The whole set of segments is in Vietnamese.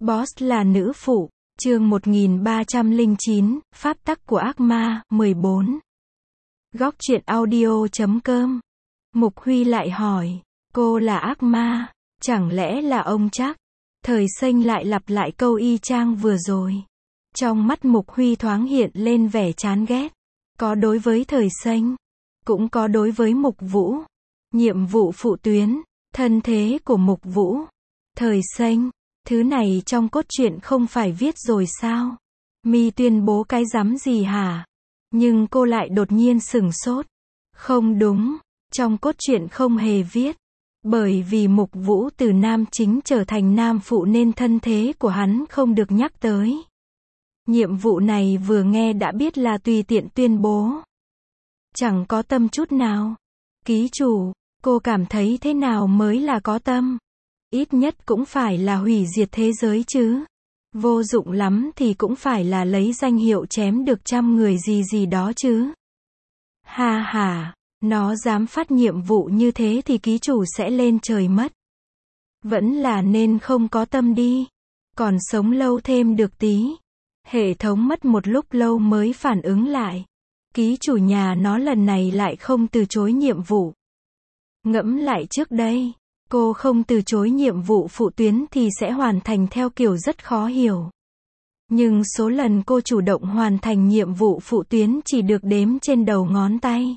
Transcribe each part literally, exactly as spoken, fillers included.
Boss là nữ phụ, chương một nghìn ba trăm lẻ chín, Pháp tắc của ác ma, mười bốn. Góc truyện audio chấm com. Mục Huy lại hỏi, cô là ác ma, chẳng lẽ là ông chắc? Thời Xanh lại lặp lại câu y chang vừa rồi. Trong mắt Mục Huy thoáng hiện lên vẻ chán ghét. Có đối với Thời Xanh, cũng có đối với Mục Vũ. Nhiệm vụ phụ tuyến, thân thế của Mục Vũ. Thời Xanh, thứ này trong cốt truyện không phải viết rồi sao? Mi tuyên bố cái rắm gì hả? Nhưng cô lại đột nhiên sửng sốt. Không đúng, trong cốt truyện không hề viết. Bởi vì Mục Vũ từ nam chính trở thành nam phụ nên thân thế của hắn không được nhắc tới. Nhiệm vụ này vừa nghe đã biết là tùy tiện tuyên bố. Chẳng có tâm chút nào. Ký chủ, cô cảm thấy thế nào mới là có tâm? Ít nhất cũng phải là hủy diệt thế giới chứ. Vô dụng lắm thì cũng phải là lấy danh hiệu chém được trăm người gì gì đó chứ. Ha ha, nó dám phát nhiệm vụ như thế thì ký chủ sẽ lên trời mất. Vẫn là nên không có tâm đi. Còn sống lâu thêm được tí. Hệ thống mất một lúc lâu mới phản ứng lại. Ký chủ nhà nó lần này lại không từ chối nhiệm vụ. Ngẫm lại trước đây, cô không từ chối nhiệm vụ phụ tuyến thì sẽ hoàn thành theo kiểu rất khó hiểu. Nhưng số lần cô chủ động hoàn thành nhiệm vụ phụ tuyến chỉ được đếm trên đầu ngón tay.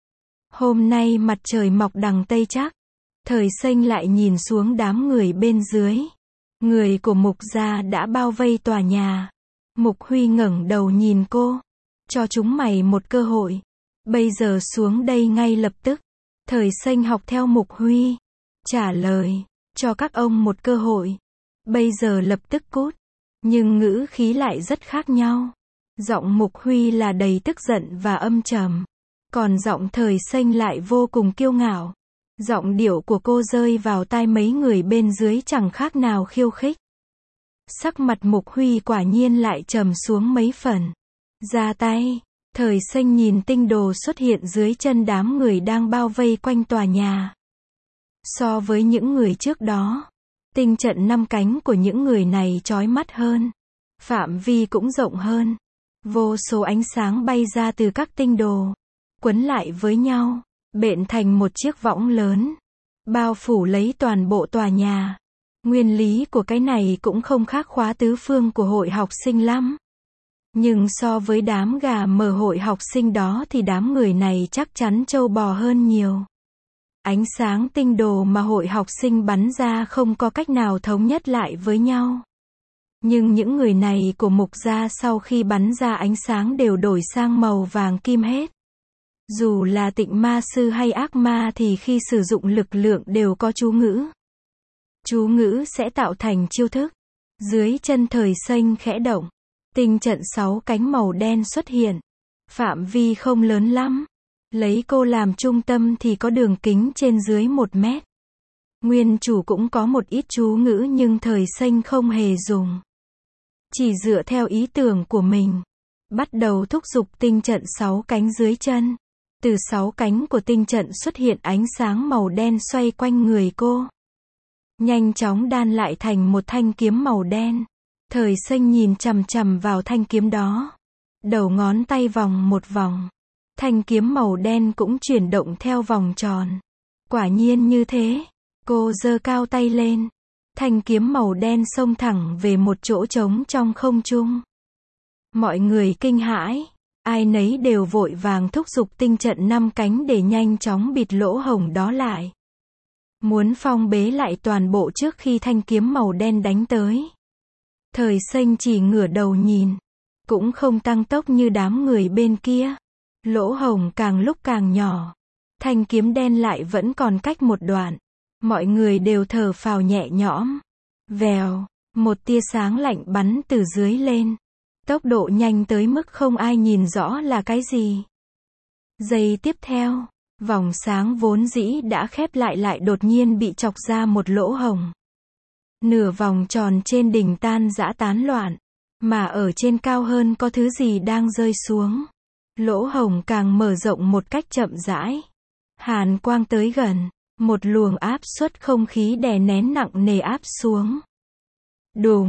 Hôm nay mặt trời mọc đằng Tây chắc. Thời Xanh lại nhìn xuống đám người bên dưới. Người của Mục gia đã bao vây tòa nhà. Mục Huy ngẩng đầu nhìn cô. Cho chúng mày một cơ hội. Bây giờ xuống đây ngay lập tức. Thời Xanh học theo Mục Huy. Trả lời. Cho các ông một cơ hội. Bây giờ lập tức cút. Nhưng ngữ khí lại rất khác nhau. Giọng Mục Huy là đầy tức giận và âm trầm. Còn giọng Thời Xanh lại vô cùng kiêu ngạo. Giọng điệu của cô rơi vào tai mấy người bên dưới chẳng khác nào khiêu khích. Sắc mặt Mục Huy quả nhiên lại trầm xuống mấy phần. Ra tay. Thời Xanh nhìn tinh đồ xuất hiện dưới chân đám người đang bao vây quanh tòa nhà. So với những người trước đó, tinh trận năm cánh của những người này chói mắt hơn. Phạm vi cũng rộng hơn. Vô số ánh sáng bay ra từ các tinh đồ. Quấn lại với nhau. Bện thành một chiếc võng lớn. Bao phủ lấy toàn bộ tòa nhà. Nguyên lý của cái này cũng không khác khóa tứ phương của hội học sinh lắm. Nhưng so với đám gà mờ hội học sinh đó thì đám người này chắc chắn trâu bò hơn nhiều. Ánh sáng tinh đồ mà hội học sinh bắn ra không có cách nào thống nhất lại với nhau. Nhưng những người này của Mục gia sau khi bắn ra ánh sáng đều đổi sang màu vàng kim hết. Dù là tịnh ma sư hay ác ma thì khi sử dụng lực lượng đều có chú ngữ. Chú ngữ sẽ tạo thành chiêu thức. Dưới chân Thời Xanh khẽ động. Tinh trận sáu cánh màu đen xuất hiện. Phạm vi không lớn lắm. Lấy cô làm trung tâm thì có đường kính trên dưới một mét. Nguyên chủ cũng có một ít chú ngữ nhưng Thời Xanh không hề dùng. Chỉ dựa theo ý tưởng của mình. Bắt đầu thúc giục tinh trận sáu cánh dưới chân. Từ sáu cánh của tinh trận xuất hiện ánh sáng màu đen xoay quanh người cô. Nhanh chóng đan lại thành một thanh kiếm màu đen. Thời Xanh nhìn chằm chằm vào thanh kiếm đó. Đầu ngón tay vòng một vòng. Thanh kiếm màu đen cũng chuyển động theo vòng tròn. Quả nhiên như thế. Cô giơ cao tay lên. Thanh kiếm màu đen xông thẳng về một chỗ trống trong không trung. Mọi người kinh hãi. Ai nấy đều vội vàng thúc giục tinh trận năm cánh để nhanh chóng bịt lỗ hổng đó lại. Muốn phong bế lại toàn bộ trước khi thanh kiếm màu đen đánh tới. Thời Xanh chỉ ngửa đầu nhìn. Cũng không tăng tốc như đám người bên kia. Lỗ hổng càng lúc càng nhỏ. Thanh kiếm đen lại vẫn còn cách một đoạn. Mọi người đều thở phào nhẹ nhõm. Vèo, một tia sáng lạnh bắn từ dưới lên. Tốc độ nhanh tới mức không ai nhìn rõ là cái gì. Giây tiếp theo, vòng sáng vốn dĩ đã khép lại lại đột nhiên bị chọc ra một lỗ hổng. Nửa vòng tròn trên đỉnh tan rã tán loạn. Mà ở trên cao hơn có thứ gì đang rơi xuống. Lỗ hổng càng mở rộng một cách chậm rãi. Hàn quang tới gần. Một luồng áp suất không khí đè nén nặng nề áp xuống. Đùng,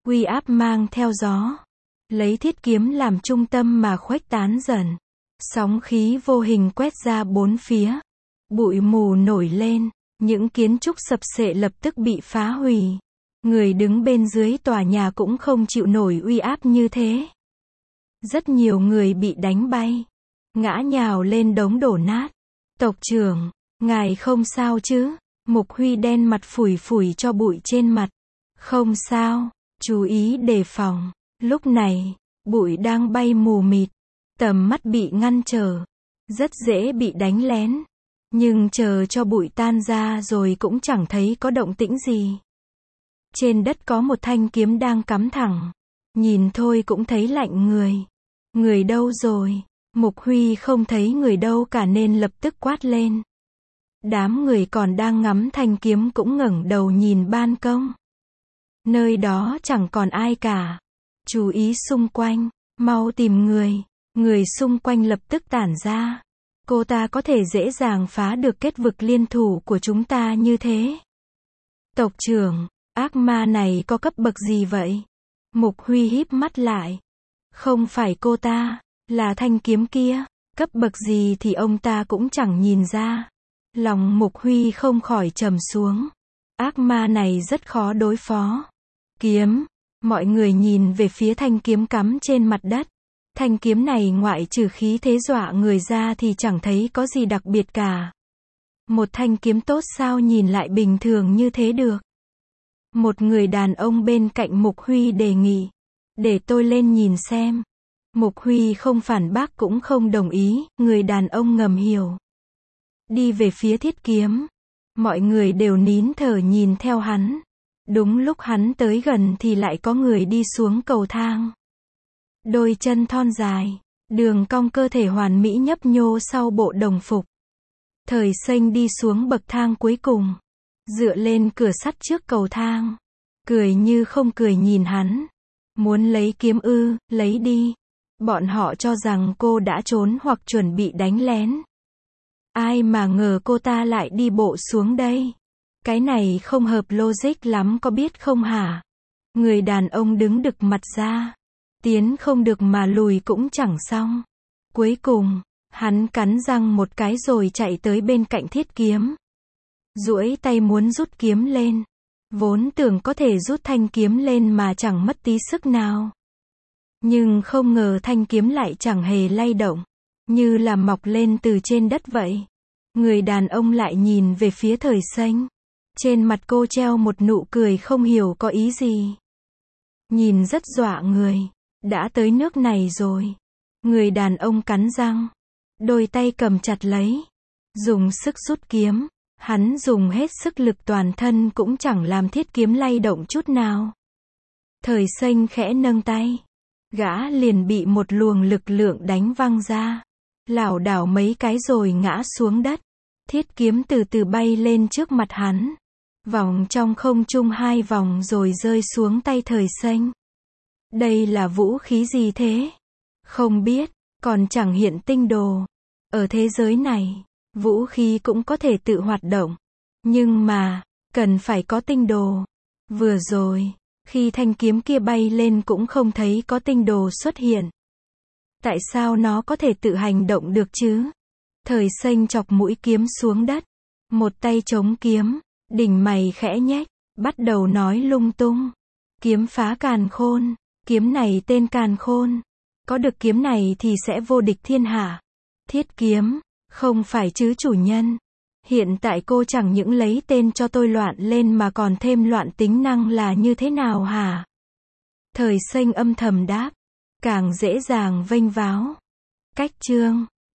Uy áp mang theo gió, lấy thiết kiếm làm trung tâm mà khuếch tán dần. Sóng khí vô hình quét ra bốn phía. Bụi mù nổi lên, những kiến trúc sập xệ lập tức bị phá hủy. Người đứng bên dưới tòa nhà cũng không chịu nổi uy áp như thế. Rất nhiều người bị đánh bay, ngã nhào lên đống đổ nát. Tộc trưởng, ngài không sao chứ? Mục Huy đen mặt phủi phủi cho bụi trên mặt. Không sao, chú ý đề phòng. Lúc này, bụi đang bay mù mịt, tầm mắt bị ngăn trở, rất dễ bị đánh lén. Nhưng chờ cho bụi tan ra rồi cũng chẳng thấy có động tĩnh gì. Trên đất có một thanh kiếm đang cắm thẳng, nhìn thôi cũng thấy lạnh người. Người đâu rồi? Mục Huy không thấy người đâu cả nên lập tức quát lên. Đám người còn đang ngắm thanh kiếm cũng ngẩng đầu nhìn ban công. Nơi đó chẳng còn ai cả. Chú ý xung quanh, mau tìm người. Người xung quanh lập tức tản ra. Cô ta có thể dễ dàng phá được kết vực liên thủ của chúng ta như thế. Tộc trưởng, ác ma này có cấp bậc gì vậy? Mục Huy híp mắt lại. Không phải cô ta, là thanh kiếm kia. Cấp bậc gì thì ông ta cũng chẳng nhìn ra. Lòng Mục Huy không khỏi trầm xuống. Ác ma này rất khó đối phó. Kiếm. Mọi người nhìn về phía thanh kiếm cắm trên mặt đất. Thanh kiếm này ngoại trừ khí thế dọa người ra thì chẳng thấy có gì đặc biệt cả. Một thanh kiếm tốt sao nhìn lại bình thường như thế được? Một người đàn ông bên cạnh Mục Huy đề nghị. Để tôi lên nhìn xem. Mục Huy không phản bác cũng không đồng ý, người đàn ông ngầm hiểu. Đi về phía thiết kiếm. Mọi người đều nín thở nhìn theo hắn. Đúng lúc hắn tới gần thì lại có người đi xuống cầu thang. Đôi chân thon dài, đường cong cơ thể hoàn mỹ nhấp nhô sau bộ đồng phục. Thời Xanh đi xuống bậc thang cuối cùng, dựa lên cửa sắt trước cầu thang, cười như không cười nhìn hắn. Muốn lấy kiếm ư, lấy đi. Bọn họ cho rằng cô đã trốn hoặc chuẩn bị đánh lén. Ai mà ngờ cô ta lại đi bộ xuống đây. Cái này không hợp logic lắm có biết không hả? Người đàn ông đứng đực mặt ra. Tiến không được mà lùi cũng chẳng xong. Cuối cùng, hắn cắn răng một cái rồi chạy tới bên cạnh thiết kiếm. Duỗi tay muốn rút kiếm lên. Vốn tưởng có thể rút thanh kiếm lên mà chẳng mất tí sức nào. Nhưng không ngờ thanh kiếm lại chẳng hề lay động. Như là mọc lên từ trên đất vậy. Người đàn ông lại nhìn về phía Thời Xanh. Trên mặt cô treo một nụ cười không hiểu có ý gì. Nhìn rất dọa người. Đã tới nước này rồi. Người đàn ông cắn răng. Đôi tay cầm chặt lấy. Dùng sức rút kiếm. Hắn dùng hết sức lực toàn thân cũng chẳng làm thiết kiếm lay động chút nào. Thời Xanh khẽ nâng tay. Gã liền bị một luồng lực lượng đánh văng ra. Lảo đảo mấy cái rồi ngã xuống đất. Thiết kiếm từ từ bay lên trước mặt hắn. Vòng trong không trung hai vòng rồi rơi xuống tay Thời Xanh. Đây là vũ khí gì thế? Không biết, còn chẳng hiện tinh đồ. Ở thế giới này, vũ khí cũng có thể tự hoạt động. Nhưng mà, cần phải có tinh đồ. Vừa rồi, khi thanh kiếm kia bay lên cũng không thấy có tinh đồ xuất hiện. Tại sao nó có thể tự hành động được chứ? Thời Xanh chọc mũi kiếm xuống đất. Một tay chống kiếm, đỉnh mày khẽ nhếch, bắt đầu nói lung tung. Kiếm phá càn khôn. Kiếm này tên Càn Khôn. Có được kiếm này thì sẽ vô địch thiên hạ. Thiết kiếm, không phải chứ chủ nhân. Hiện tại cô chẳng những lấy tên cho tôi loạn lên mà còn thêm loạn tính năng là như thế nào hả? Thời Xanh âm thầm đáp. Càng dễ dàng vênh váo. Cách chương